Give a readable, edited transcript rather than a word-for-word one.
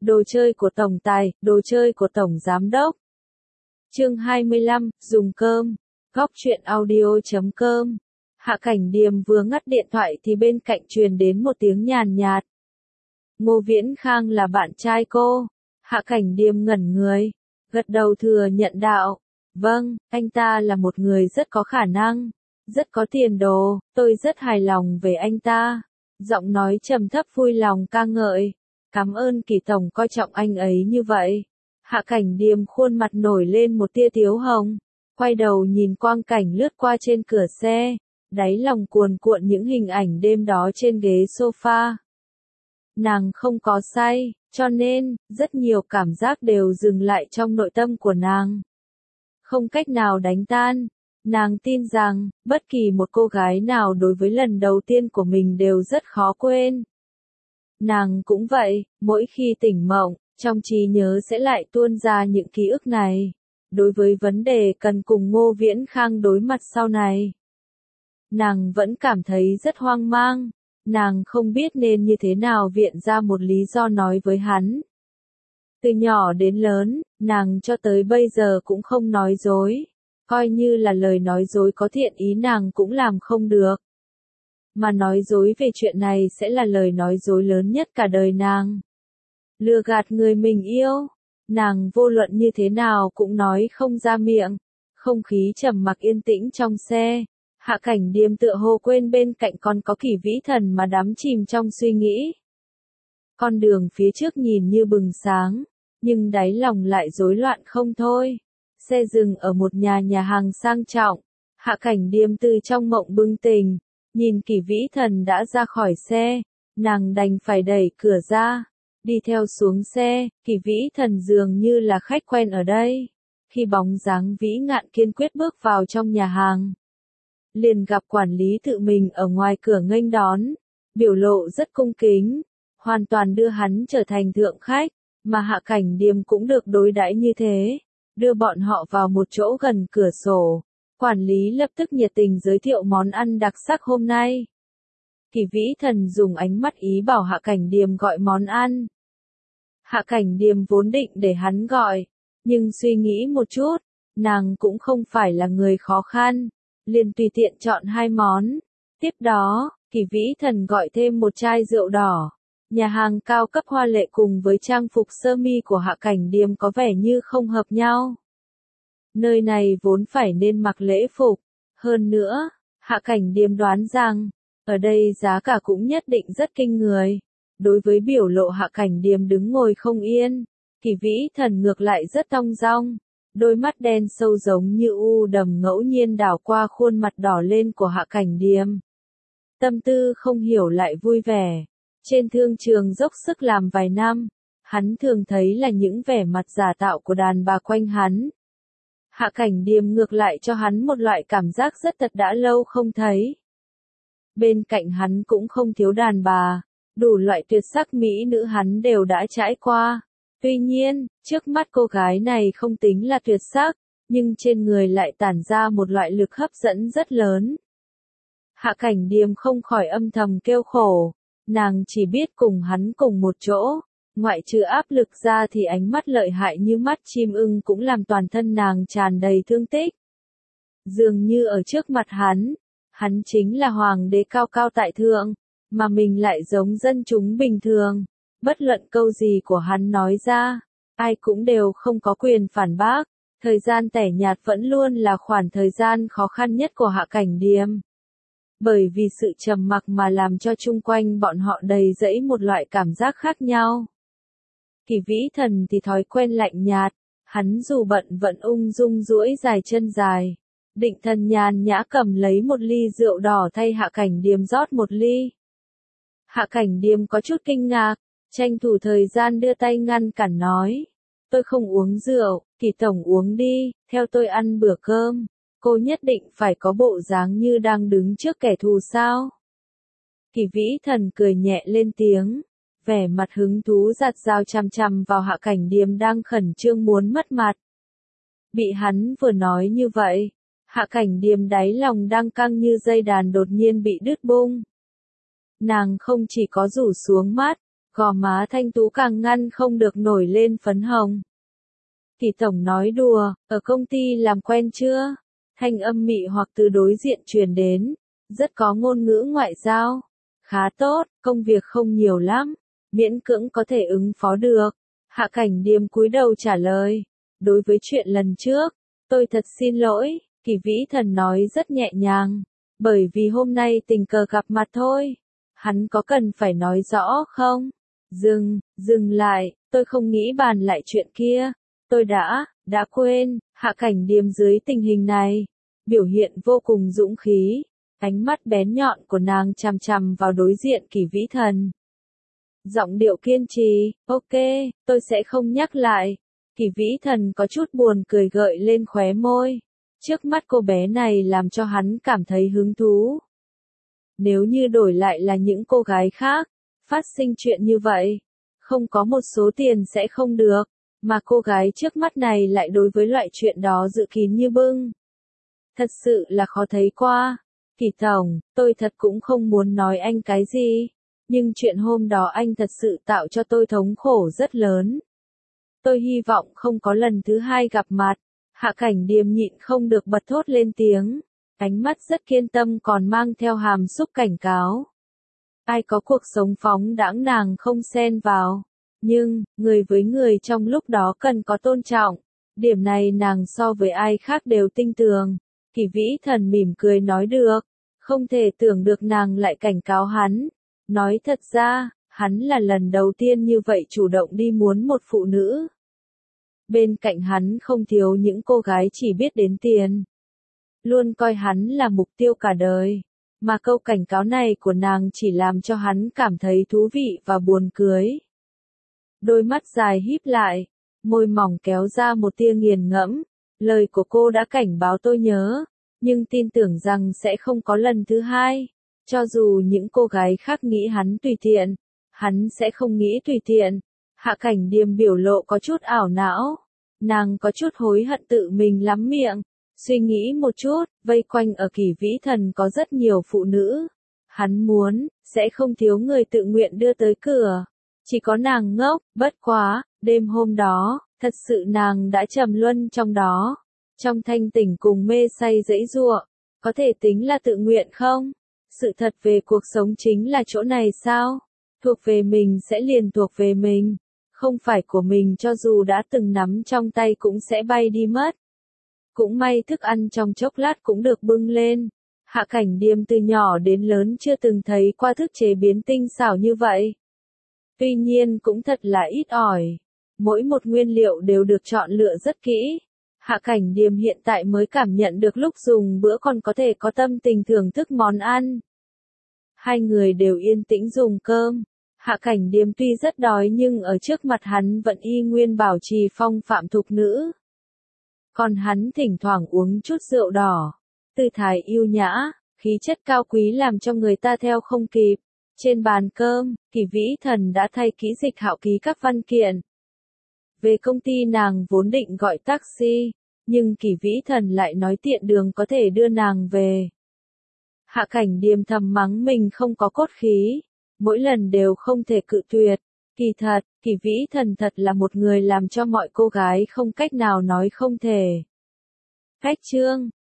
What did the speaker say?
Đồ chơi của tổng tài, đồ chơi của tổng giám đốc. Chương 25, dùng cơm. Góc truyện audio.com. Hạ Cảnh Điềm vừa ngắt điện thoại thì bên cạnh truyền đến một tiếng nhàn nhạt. Ngô Viễn Khang là bạn trai cô. Hạ Cảnh Điềm ngẩn người, gật đầu thừa nhận đạo. Vâng, anh ta là một người rất có khả năng, rất có tiền đồ, tôi rất hài lòng về anh ta. Giọng nói trầm thấp vui lòng ca ngợi. Cảm ơn Kỳ tổng coi trọng anh ấy như vậy. Hạ Cảnh Điềm khuôn mặt nổi lên một tia tiếu hồng, quay đầu nhìn quang cảnh lướt qua trên cửa xe, đáy lòng cuồn cuộn những hình ảnh đêm đó trên ghế sofa. Nàng không có say, cho nên, rất nhiều cảm giác đều dừng lại trong nội tâm của nàng. Không cách nào đánh tan. Nàng tin rằng, bất kỳ một cô gái nào đối với lần đầu tiên của mình đều rất khó quên. Nàng cũng vậy, mỗi khi tỉnh mộng, trong trí nhớ sẽ lại tuôn ra những ký ức này. Đối với vấn đề cần cùng Ngô Viễn Khang đối mặt sau này, nàng vẫn cảm thấy rất hoang mang. Nàng không biết nên như thế nào viện ra một lý do nói với hắn. Từ nhỏ đến lớn, nàng cho tới bây giờ cũng không nói dối. Coi như là lời nói dối có thiện ý nàng cũng làm không được. Mà nói dối về chuyện này sẽ là lời nói dối lớn nhất cả đời nàng. Lừa gạt người mình yêu, nàng vô luận như thế nào cũng nói không ra miệng. Không khí trầm mặc yên tĩnh trong xe. Hạ Cảnh Điềm tựa hồ quên bên cạnh còn có Kỷ Vĩ Thần mà đắm chìm trong suy nghĩ. Con đường phía trước nhìn như bừng sáng, nhưng đáy lòng lại rối loạn không thôi. Xe dừng ở một nhà hàng sang trọng. Hạ Cảnh Điềm từ trong mộng bừng tỉnh, nhìn Kỷ Vĩ Thần đã ra khỏi xe, nàng đành phải đẩy cửa ra, đi theo xuống xe. Kỷ Vĩ Thần dường như là khách quen ở đây. Khi bóng dáng vĩ ngạn kiên quyết bước vào trong nhà hàng, liền gặp quản lý tự mình ở ngoài cửa nghênh đón, biểu lộ rất cung kính, hoàn toàn đưa hắn trở thành thượng khách, mà Hạ Cảnh Điềm cũng được đối đãi như thế, đưa bọn họ vào một chỗ gần cửa sổ. Quản lý lập tức nhiệt tình giới thiệu món ăn đặc sắc hôm nay. Kỷ Vĩ Thần dùng ánh mắt ý bảo Hạ Cảnh Điềm gọi món ăn. Hạ Cảnh Điềm vốn định để hắn gọi, nhưng suy nghĩ một chút, nàng cũng không phải là người khó khăn, liền tùy tiện chọn 2 món. Tiếp đó, Kỷ Vĩ Thần gọi thêm một chai rượu đỏ. Nhà hàng cao cấp hoa lệ cùng với trang phục sơ mi của Hạ Cảnh Điềm có vẻ như không hợp nhau. Nơi này vốn phải nên mặc lễ phục. Hơn nữa, Hạ Cảnh Điềm đoán rằng, ở đây giá cả cũng nhất định rất kinh người. Đối với biểu lộ Hạ Cảnh Điềm đứng ngồi không yên, Kỷ Vĩ Thần ngược lại rất thong dong. Đôi mắt đen sâu giống như u đầm ngẫu nhiên đảo qua khuôn mặt đỏ lên của Hạ Cảnh Điềm. Tâm tư không hiểu lại vui vẻ. Trên thương trường dốc sức làm vài năm, hắn thường thấy là những vẻ mặt giả tạo của đàn bà quanh hắn. Hạ Cảnh Điềm ngược lại cho hắn một loại cảm giác rất thật đã lâu không thấy. Bên cạnh hắn cũng không thiếu đàn bà, đủ loại tuyệt sắc mỹ nữ hắn đều đã trải qua. Tuy nhiên, trước mắt cô gái này không tính là tuyệt sắc, nhưng trên người lại tản ra một loại lực hấp dẫn rất lớn. Hạ Cảnh Điềm không khỏi âm thầm kêu khổ, nàng chỉ biết cùng hắn cùng một chỗ, ngoại trừ áp lực ra thì ánh mắt lợi hại như mắt chim ưng cũng làm toàn thân nàng tràn đầy thương tích. Dường như ở trước mặt hắn chính là hoàng đế cao cao tại thượng, mà mình lại giống dân chúng bình thường. Bất luận câu gì của hắn nói ra, ai cũng đều không có quyền phản bác. Thời gian tẻ nhạt vẫn luôn là khoảng thời gian khó khăn nhất của Hạ Cảnh Điềm. Bởi vì sự trầm mặc mà làm cho chung quanh bọn họ đầy dẫy một loại cảm giác khác nhau. Kỷ Vĩ Thần thì thói quen lạnh nhạt, hắn dù bận vẫn ung dung duỗi dài chân dài. Định thần nhàn nhã cầm lấy một ly rượu đỏ thay Hạ Cảnh Điềm rót một ly. Hạ Cảnh Điềm có chút kinh ngạc, tranh thủ thời gian đưa tay ngăn cản nói. Tôi không uống rượu, Kỷ tổng uống đi, theo tôi ăn bữa cơm. Cô nhất định phải có bộ dáng như đang đứng trước kẻ thù sao? Kỷ Vĩ Thần cười nhẹ lên tiếng, vẻ mặt hứng thú giạt dao chằm chằm vào Hạ Cảnh Điềm đang khẩn trương muốn mất mặt. Bị hắn vừa nói như vậy, Hạ Cảnh Điềm đáy lòng đang căng như dây đàn đột nhiên bị đứt bung. Nàng không chỉ có rủ xuống mắt, Gò má thanh tú càng ngăn không được nổi lên phấn hồng. Kỳ tổng nói đùa, ở công ty làm quen chưa? Thanh âm mị hoặc từ đối diện truyền đến, rất có ngôn ngữ ngoại giao. Khá tốt, công việc không nhiều lắm, miễn cưỡng có thể ứng phó được. Hạ Cảnh Điềm cúi đầu trả lời, đối với chuyện lần trước, tôi thật xin lỗi, Kỳ Vĩ Thần nói rất nhẹ nhàng, bởi vì hôm nay tình cờ gặp mặt thôi. Hắn có cần phải nói rõ không? Dừng lại, tôi không nghĩ bàn lại chuyện kia. Tôi đã quên, Hạ Cảnh Điềm dưới tình hình này, biểu hiện vô cùng dũng khí, ánh mắt bén nhọn của nàng chằm chằm vào đối diện Kỳ Vĩ Thần. Giọng điệu kiên trì, ok, tôi sẽ không nhắc lại. Kỳ Vĩ Thần có chút buồn cười gợi lên khóe môi. Trước mắt cô bé này làm cho hắn cảm thấy hứng thú. Nếu như đổi lại là những cô gái khác, phát sinh chuyện như vậy, không có một số tiền sẽ không được, mà cô gái trước mắt này lại đối với loại chuyện đó dự kín như bưng. Thật sự là khó thấy qua. Kỳ tổng, tôi thật cũng không muốn nói anh cái gì, nhưng chuyện hôm đó anh thật sự tạo cho tôi thống khổ rất lớn. Tôi hy vọng không có lần thứ hai gặp mặt. Hạ Cảnh Điềm nhịn không được bật thốt lên tiếng, ánh mắt rất kiên tâm còn mang theo hàm xúc cảnh cáo. Ai có cuộc sống phóng đãng nàng không xen vào, nhưng, người với người trong lúc đó cần có tôn trọng, điểm này nàng so với ai khác đều tinh tường. Kỳ Vĩ Thần mỉm cười nói được, không thể tưởng được nàng lại cảnh cáo hắn. Nói thật ra, hắn là lần đầu tiên như vậy chủ động đi muốn một phụ nữ. Bên cạnh hắn không thiếu những cô gái chỉ biết đến tiền. Luôn coi hắn là mục tiêu cả đời. Mà câu cảnh cáo này của nàng chỉ làm cho hắn cảm thấy thú vị và buồn cười. Đôi mắt dài híp lại, môi mỏng kéo ra một tia nghiền ngẫm. Lời của cô đã cảnh báo tôi nhớ, nhưng tin tưởng rằng sẽ không có lần thứ hai. Cho dù những cô gái khác nghĩ hắn tùy tiện, hắn sẽ không nghĩ tùy tiện. Hạ Cảnh Điềm biểu lộ có chút ảo não. Nàng có chút hối hận tự mình lắm miệng. Suy nghĩ một chút, vây quanh ở Kỳ Vĩ Thần có rất nhiều phụ nữ. Hắn muốn, sẽ không thiếu người tự nguyện đưa tới cửa. Chỉ có nàng ngốc, bất quá, đêm hôm đó, thật sự nàng đã trầm luân trong đó. Trong thanh tỉnh cùng mê say dẫy giụa, có thể tính là tự nguyện không? Sự thật về cuộc sống chính là chỗ này sao? Thuộc về mình sẽ liền thuộc về mình. Không phải của mình cho dù đã từng nắm trong tay cũng sẽ bay đi mất. Cũng may thức ăn trong chốc lát cũng được bưng lên. Hạ Cảnh Điềm từ nhỏ đến lớn chưa từng thấy qua thức chế biến tinh xảo như vậy. Tuy nhiên cũng thật là ít ỏi. Mỗi một nguyên liệu đều được chọn lựa rất kỹ. Hạ Cảnh Điềm hiện tại mới cảm nhận được lúc dùng bữa còn có thể có tâm tình thưởng thức món ăn. Hai người đều yên tĩnh dùng cơm. Hạ Cảnh Điềm tuy rất đói nhưng ở trước mặt hắn vẫn y nguyên bảo trì phong phạm thục nữ. Còn hắn thỉnh thoảng uống chút rượu đỏ. Tư thái yêu nhã, khí chất cao quý làm cho người ta theo không kịp. Trên bàn cơm, Kỳ Vĩ Thần đã thay kỹ dịch hạo ký các văn kiện. Về công ty nàng vốn định gọi taxi, nhưng Kỳ Vĩ Thần lại nói tiện đường có thể đưa nàng về. Hạ Cảnh Điềm thầm mắng mình không có cốt khí. Mỗi lần đều không thể cự tuyệt. Kỳ thật, Kỳ Vĩ Thần thật là một người làm cho mọi cô gái không cách nào nói không thể. Cách chương